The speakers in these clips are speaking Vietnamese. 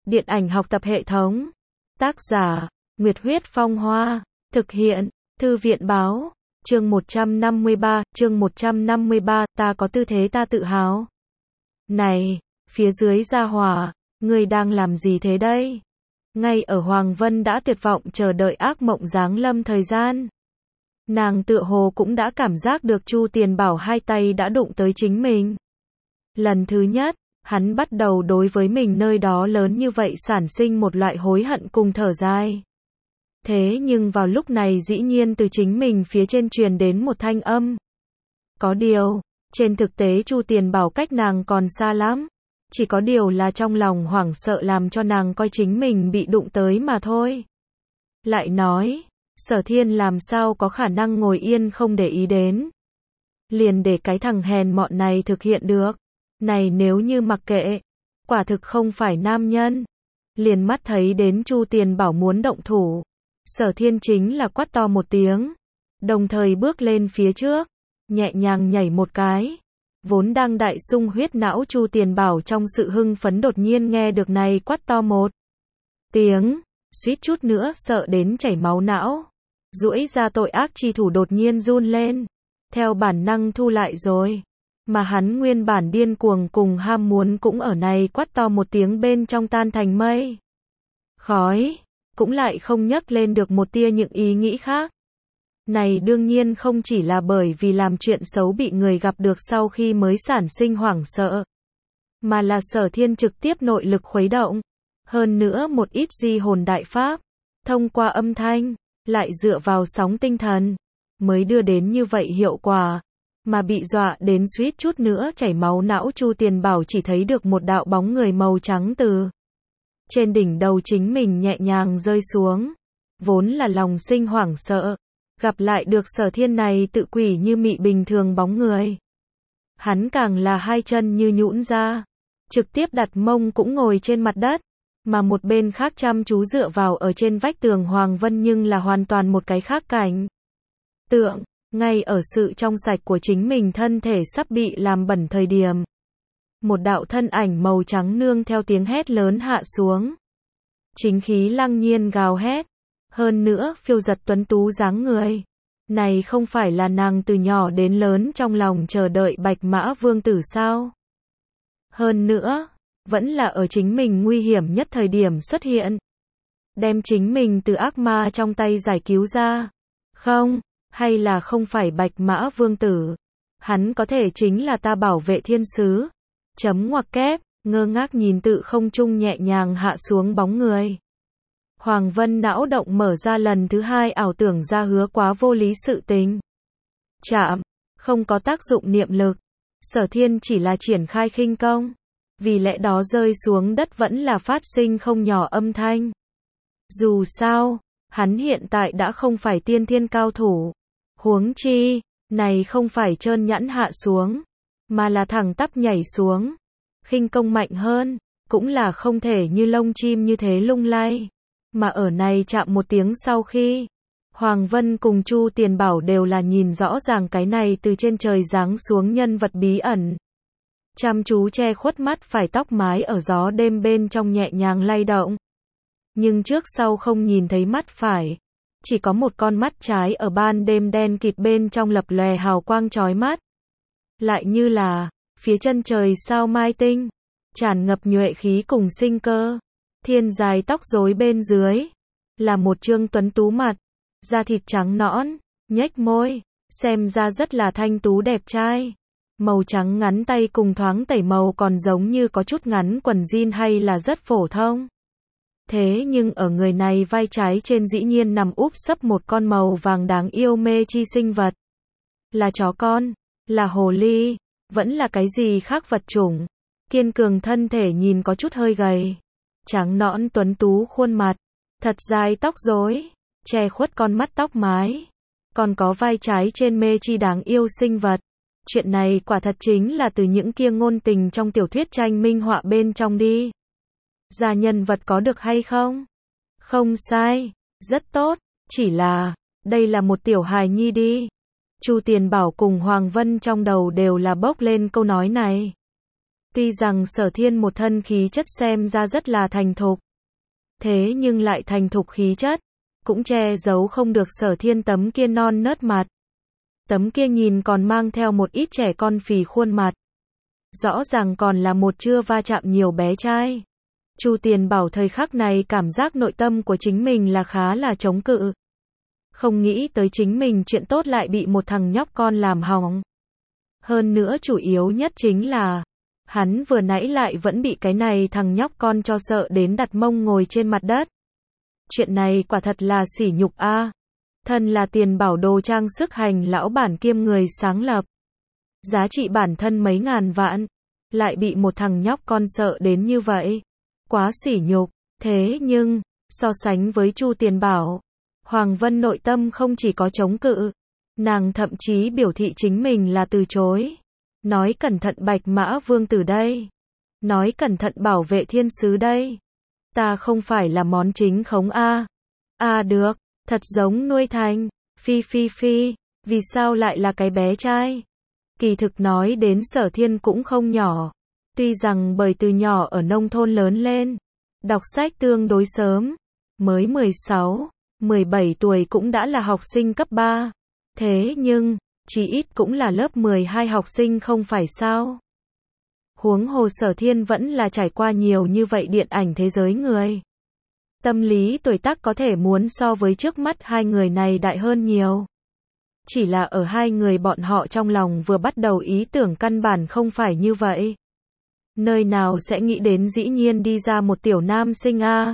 Điện ảnh học tập hệ thống. Tác giả, Nguyệt Huyết Phong Hoa. Thực hiện, Thư viện Báo. Chương 153, ta có tư thế ta tự hào. Này, phía dưới gia hỏa, ngươi đang làm gì thế đây? Ngay ở Hoàng Vân đã tuyệt vọng chờ đợi ác mộng giáng lâm thời gian. Nàng tựa hồ cũng đã cảm giác được Chu Tiền Bảo hai tay đã đụng tới chính mình. Lần thứ nhất, hắn bắt đầu đối với mình nơi đó lớn như vậy sản sinh một loại hối hận cùng thở dài. Thế nhưng vào lúc này dĩ nhiên từ chính mình phía trên truyền đến một thanh âm. Có điều, trên thực tế Chu Tiền Bảo cách nàng còn xa lắm. Chỉ có điều là trong lòng hoảng sợ làm cho nàng coi chính mình bị đụng tới mà thôi. Lại nói, Sở Thiên làm sao có khả năng ngồi yên không để ý đến. Liền để cái thằng hèn mọn này thực hiện được. Này nếu như mặc kệ, quả thực không phải nam nhân. Liền mắt thấy đến Chu Tiền Bảo muốn động thủ. Sở Thiên chính là quát to một tiếng. Đồng thời bước lên phía trước, nhẹ nhàng nhảy một cái. Vốn đang đại sung huyết não Chu Tiền Bảo trong sự hưng phấn đột nhiên nghe được này quát to một tiếng, suýt chút nữa sợ đến chảy máu não. Duỗi ra tội ác chi thủ đột nhiên run lên, theo bản năng thu lại rồi. Mà hắn nguyên bản điên cuồng cùng ham muốn cũng ở này quát to một tiếng bên trong tan thành mây khói, cũng lại không nhấc lên được một tia những ý nghĩ khác. Này đương nhiên không chỉ là bởi vì làm chuyện xấu bị người gặp được sau khi mới sản sinh hoảng sợ, mà là Sở Thiên trực tiếp nội lực khuấy động, hơn nữa một ít di hồn đại pháp, thông qua âm thanh, lại dựa vào sóng tinh thần, mới đưa đến như vậy hiệu quả, mà bị dọa đến suýt chút nữa chảy máu não Chu Tiền Bảo chỉ thấy được một đạo bóng người màu trắng từ trên đỉnh đầu chính mình nhẹ nhàng rơi xuống, vốn là lòng sinh hoảng sợ. Gặp lại được Sở Thiên này tự quỷ như mị bình thường bóng người. Hắn càng là hai chân như nhũn ra, trực tiếp đặt mông cũng ngồi trên mặt đất, mà một bên khác chăm chú dựa vào ở trên vách tường Hoàng Vân nhưng là hoàn toàn một cái khác cảnh tượng, ngay ở sự trong sạch của chính mình thân thể sắp bị làm bẩn thời điểm. Một đạo thân ảnh màu trắng nương theo tiếng hét lớn hạ xuống. Chính khí lăng nhiên gào hét. Hơn nữa, phiêu giật tuấn tú dáng người. Này không phải là nàng từ nhỏ đến lớn trong lòng chờ đợi Bạch Mã Vương tử sao? Hơn nữa, vẫn là ở chính mình nguy hiểm nhất thời điểm xuất hiện. Đem chính mình từ ác ma trong tay giải cứu ra. Không, hay là không phải Bạch Mã Vương tử. Hắn có thể chính là ta bảo vệ thiên sứ. Chấm ngoặc kép, ngơ ngác nhìn tự không trung nhẹ nhàng hạ xuống bóng người. Hoàng Vân não động mở ra lần thứ hai ảo tưởng ra hứa quá vô lý sự tình. Chạm, không có tác dụng niệm lực. Sở Thiên chỉ là triển khai khinh công. Vì lẽ đó rơi xuống đất vẫn là phát sinh không nhỏ âm thanh. Dù sao, hắn hiện tại đã không phải tiên thiên cao thủ. Huống chi, này không phải trơn nhẵn hạ xuống, mà là thẳng tắp nhảy xuống. Khinh công mạnh hơn, cũng là không thể như lông chim như thế lung lay. Mà ở này chạm một tiếng sau khi, Hoàng Vân cùng Chu Tiền Bảo đều là nhìn rõ ràng cái này từ trên trời giáng xuống nhân vật bí ẩn. Chăm chú che khuất mắt phải tóc mái ở gió đêm bên trong nhẹ nhàng lay động. Nhưng trước sau không nhìn thấy mắt phải. Chỉ có một con mắt trái ở ban đêm đen kịt bên trong lập lòe hào quang chói mắt. Lại như là, phía chân trời sao mai tinh, tràn ngập nhuệ khí cùng sinh cơ. Thiên dài tóc rối bên dưới, là một trương tuấn tú mặt, da thịt trắng nõn, nhếch môi, xem ra rất là thanh tú đẹp trai. Màu trắng ngắn tay cùng thoáng tẩy màu còn giống như có chút ngắn quần jean hay là rất phổ thông. Thế nhưng ở người này vai trái trên dĩ nhiên nằm úp sấp một con màu vàng đáng yêu mê chi sinh vật. Là chó con, là hồ ly, vẫn là cái gì khác vật chủng. Kiên cường thân thể nhìn có chút hơi gầy. Trắng nõn tuấn tú khuôn mặt, thật dài tóc rối, che khuất con mắt tóc mái, còn có vai trái trên mê chi đáng yêu sinh vật. Chuyện này quả thật chính là từ những kia ngôn tình trong tiểu thuyết tranh minh họa bên trong đi. Ra nhân vật có được hay không? Không sai, rất tốt, chỉ là, đây là một tiểu hài nhi đi. Chu Tiền Bảo cùng Hoàng Vân trong đầu đều là bốc lên câu nói này. Tuy rằng Sở Thiên một thân khí chất xem ra rất là thành thục, thế nhưng lại thành thục khí chất, cũng che giấu không được Sở Thiên tấm kia non nớt mặt. Tấm kia nhìn còn mang theo một ít trẻ con phì khuôn mặt. Rõ ràng còn là một chưa va chạm nhiều bé trai. Chu Tiền Bảo thời khắc này cảm giác nội tâm của chính mình là khá là chống cự. Không nghĩ tới chính mình chuyện tốt lại bị một thằng nhóc con làm hỏng. Hơn nữa chủ yếu nhất chính là, hắn vừa nãy lại vẫn bị cái này thằng nhóc con cho sợ đến đặt mông ngồi trên mặt đất. Chuyện này quả thật là sỉ nhục a. Thân là Tiền Bảo đồ trang sức hành lão bản kiêm người sáng lập. Giá trị bản thân mấy ngàn vạn, lại bị một thằng nhóc con sợ đến như vậy. Quá sỉ nhục, thế nhưng, so sánh với Chu Tiền Bảo, Hoàng Vân nội tâm không chỉ có chống cự, nàng thậm chí biểu thị chính mình là từ chối. Nói cẩn thận Bạch Mã Vương Tử đây. Nói cẩn thận bảo vệ thiên sứ đây. Ta không phải là món chính khống a. Được, thật giống nuôi thành. Phi phi phi, vì sao lại là cái bé trai? Kỳ thực nói đến Sở Thiên cũng không nhỏ. Tuy rằng bởi từ nhỏ ở nông thôn lớn lên, đọc sách tương đối sớm, mới 16, 17 tuổi cũng đã là học sinh cấp 3. Thế nhưng, chỉ ít cũng là lớp 12 học sinh không phải sao? Huống hồ Sở Thiên vẫn là trải qua nhiều như vậy điện ảnh thế giới người. Tâm lý tuổi tác có thể muốn so với trước mắt hai người này đại hơn nhiều. Chỉ là ở hai người bọn họ trong lòng vừa bắt đầu ý tưởng căn bản không phải như vậy. Nơi nào sẽ nghĩ đến dĩ nhiên đi ra một tiểu nam sinh a.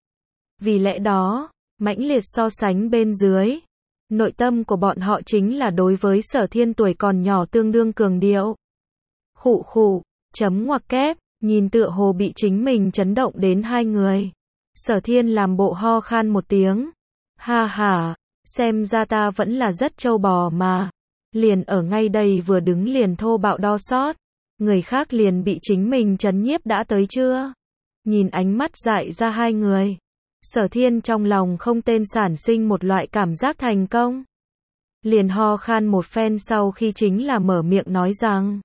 Vì lẽ đó, mãnh liệt so sánh bên dưới, nội tâm của bọn họ chính là đối với Sở Thiên tuổi còn nhỏ tương đương cường điệu. Khụ khụ, chấm ngoặc kép, nhìn tựa hồ bị chính mình chấn động đến hai người. Sở Thiên làm bộ ho khan một tiếng. Ha ha, xem ra ta vẫn là rất trâu bò mà. Liền ở ngay đây vừa đứng liền thô bạo đo sót. Người khác liền bị chính mình trấn nhiếp đã tới chưa? Nhìn ánh mắt dại ra hai người. Sở Thiên trong lòng không tên sản sinh một loại cảm giác thành công. Liền ho khan một phen sau khi chính là mở miệng nói rằng.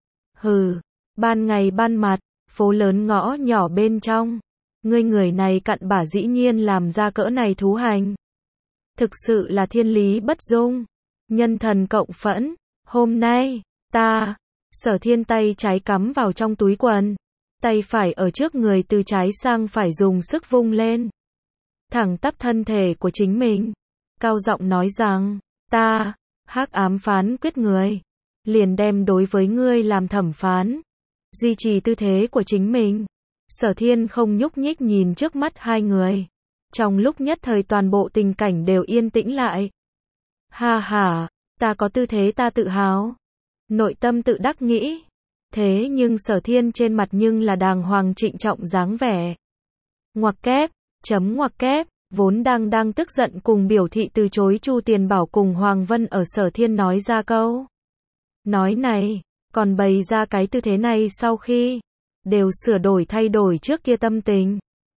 Hừ, ban ngày ban mặt, phố lớn ngõ nhỏ bên trong. Ngươi người này cặn bã dĩ nhiên làm ra cỡ này thú hành. Thực sự là thiên lý bất dung. Nhân thần cộng phẫn. Hôm nay, ta, Sở Thiên tay trái cắm vào trong túi quần. Tay phải ở trước người từ trái sang phải dùng sức vung lên. Thẳng tắp thân thể của chính mình. Cao giọng nói rằng, ta, hắc ám phán quyết người. Liền đem đối với ngươi làm thẩm phán. Duy trì tư thế của chính mình. Sở Thiên không nhúc nhích nhìn trước mắt hai người. Trong lúc nhất thời toàn bộ tình cảnh đều yên tĩnh lại. Ha ha, ta có tư thế ta tự hào. Nội tâm tự đắc nghĩ. Thế nhưng Sở Thiên trên mặt nhưng là đàng hoàng trịnh trọng dáng vẻ. Ngoặc kép, chấm ngoặc kép, vốn đang tức giận cùng biểu thị từ chối Chu Tiền Bảo cùng Hoàng Vân ở Sở Thiên nói ra câu. Nói này, còn bày ra cái tư thế này sau khi đều sửa đổi thay đổi trước kia tâm tình.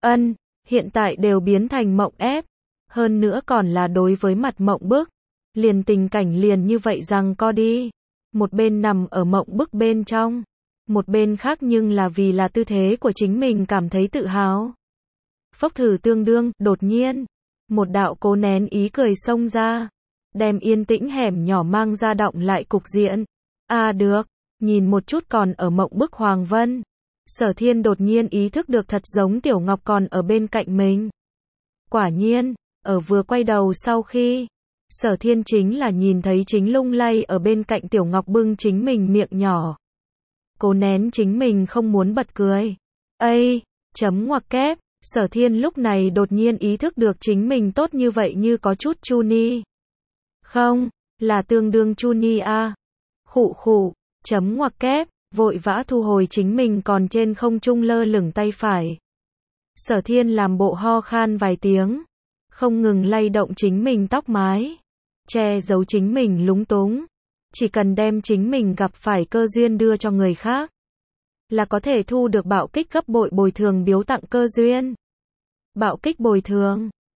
Hiện tại đều biến thành mộng ép. Hơn nữa còn là đối với mặt mộng bức. Liền tình cảnh liền như vậy rằng co đi. Một bên nằm ở mộng bức bên trong. Một bên khác nhưng là vì là tư thế của chính mình cảm thấy tự hào. Phốc thử tương đương, đột nhiên. Một đạo cố nén ý cười xông ra. Đem yên tĩnh hẻm nhỏ mang ra động lại cục diện. Được, nhìn một chút còn ở mộng bức Hoàng Vân. Sở Thiên đột nhiên ý thức được thật giống Tiểu Ngọc còn ở bên cạnh mình. Quả nhiên, ở vừa quay đầu sau khi, Sở Thiên chính là nhìn thấy chính lung lay ở bên cạnh Tiểu Ngọc bưng chính mình miệng nhỏ. Cố nén chính mình không muốn bật cười. Chấm ngoặc kép, Sở Thiên lúc này đột nhiên ý thức được chính mình tốt như vậy như có chút chu ni. Không, là tương đương chu ni a. Khụ khụ, chấm ngoặc kép. Vội vã thu hồi chính mình còn trên không trung lơ lửng tay phải. Sở Thiên làm bộ ho khan vài tiếng. Không ngừng lay động chính mình tóc mái. Che giấu chính mình lúng túng. Chỉ cần đem chính mình gặp phải cơ duyên đưa cho người khác. Là có thể thu được bạo kích gấp bội bồi thường biếu tặng cơ duyên. Bạo kích bồi thường.